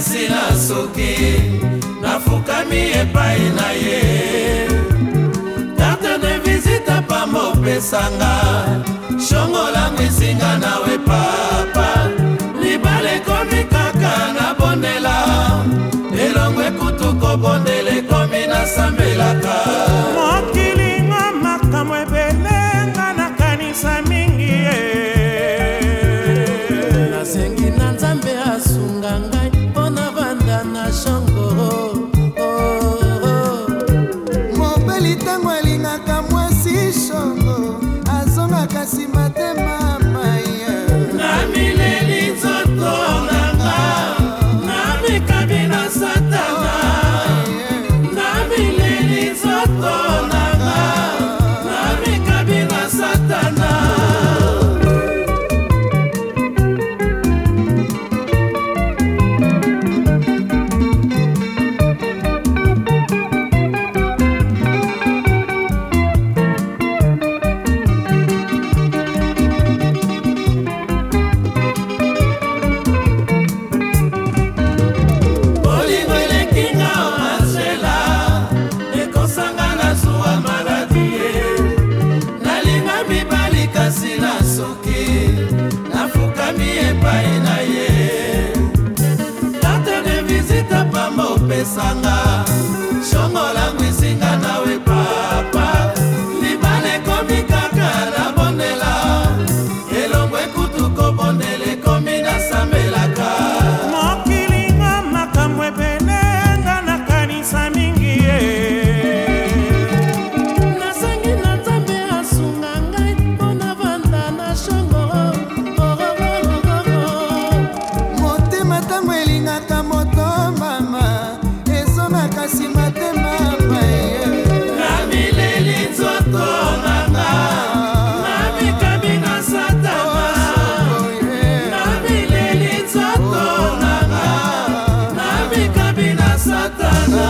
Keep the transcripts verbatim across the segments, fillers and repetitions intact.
kasi na suki nafukami epai na ye carte de visite pamba opesanga shongo langu isinga nawe papa libala ekomi kaka na bondela elongo ekutuko bondela ekomi nasambelaka mokilinga makambo ebelenga na kanisa mingi ye nasengi na nzambe asunga ngai mpona vanda na shongo mobeli ntango alingaka mwasi shongo azongaka nsima te mama ye na mileli nzoto nanga na mikabi na satana na mileli nzoto nanga na mikabi na satana pesanga shongo langu isinga nawe papa libala ekomi kaka na bondela elongo ekutuko bondela ekomi nasambelaka mokilinga makambo ebelenga na kanisa mingi ye nasengi na nzambe asunga ngai mpona vanda na shongo motema ntango elingaka moto mama kasi matema maye na mileli nzoto nanga na mikabi na satana na mileli nzoto nanga na mikabi na satana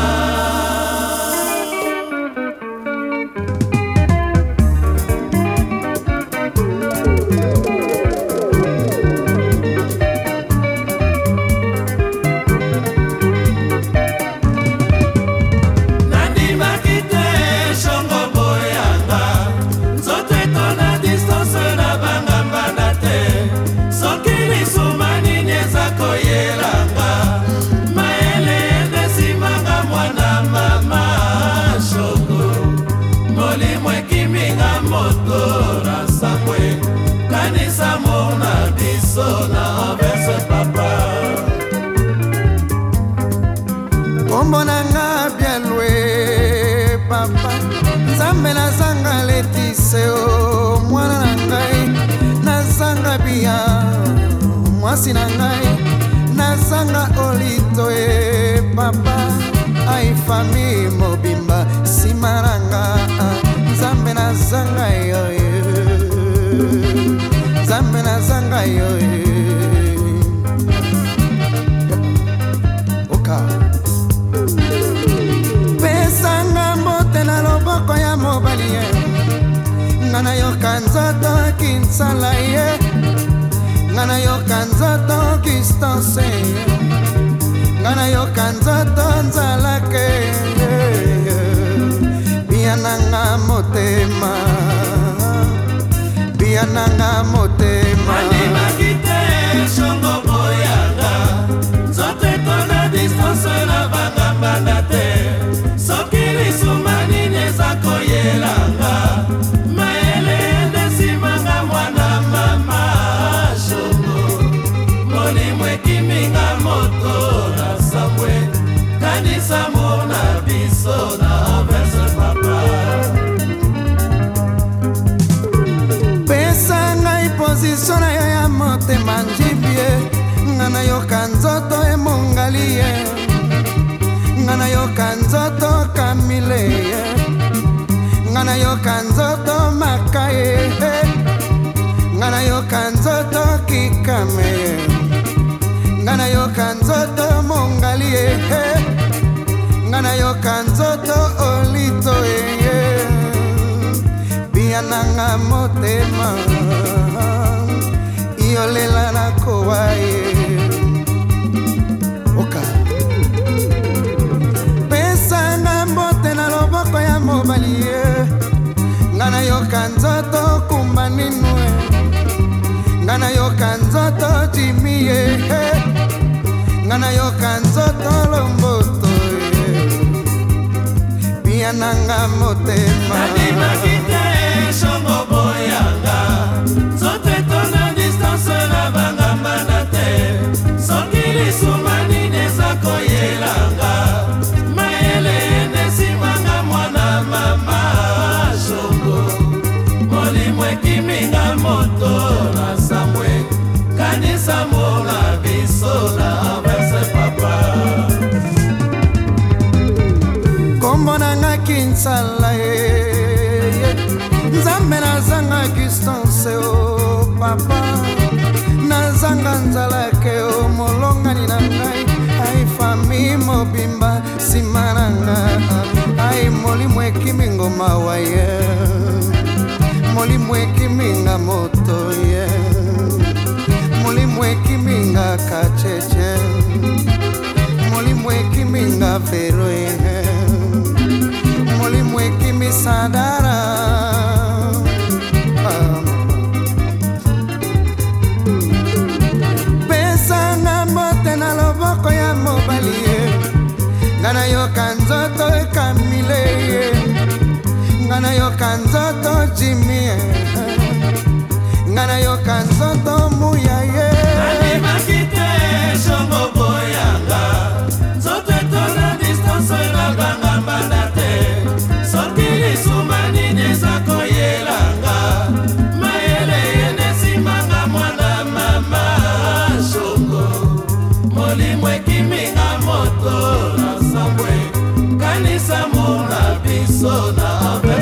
kombo nanga bialwe papa nzambe nazanga letise o mwana na ngai nazanga bia mwasi na ngai nazanga olito e papa ai fami mobimba nsima nanga nzambe nazanga yo nzambe nazanga yo oka pesanga mbote na loboko ya mobali ye nga nayoka nzoto kinsala ye nga nayoka nzoto kistanse ye nga nayoka nzoto nzalake biananga motema biananga motema animakite shongo boyanga nzoto etona distance na bangambanda te soki lisuma nini eza koyelanga mayele endesimanga mwana mama shongo molimo ekiminga moto na sambwe kanisa mona biso na verse papa pesa ngai pozisio na yo ya motema njibie nga nayoka nzoto emongali ye nga nayoka nzoto kamile ye nga nayoka nzoto makaye nga nayoka nzoto kikame ye nga nayoka nzoto mongali ye nga nayoka nzoto olito ye biananga motema iolela na kowa ye oka ye ngana yoka nzoto lomboto bia nanga motema nandimaki te shongo boyanga nzoto etona distance na bangambana te soki lisuma nini eza koyelanga mayele enesimanga mwana mama shongo molimo ekiminga moto na samwe kanisa mona biso na avese papa kombo nanga kinsala ye nzambe nazangaki distance o papa nazanga nzalake o molongani na ngai ai fami mobimba nsima na nga ai molimo ekimi ngoma wa ye molimo ekiminga moto ye molimo ekiminga kacheche molimo ekiminga vero ye molimo ekimi sadara pesanga mbote na loboko ya mobali ye ngana yoka nzoto ekamile ye ngana yoka nzoto jimi ye ngana yoka nzoto muya ye nandimaki te shongo boyanga nzoto etona distance na bangambana te soki lisuma nini eza koyelanga mayele enesimanga mwana mama shongo molimo ekiminga moto na sambwe kanisa mona biso na ave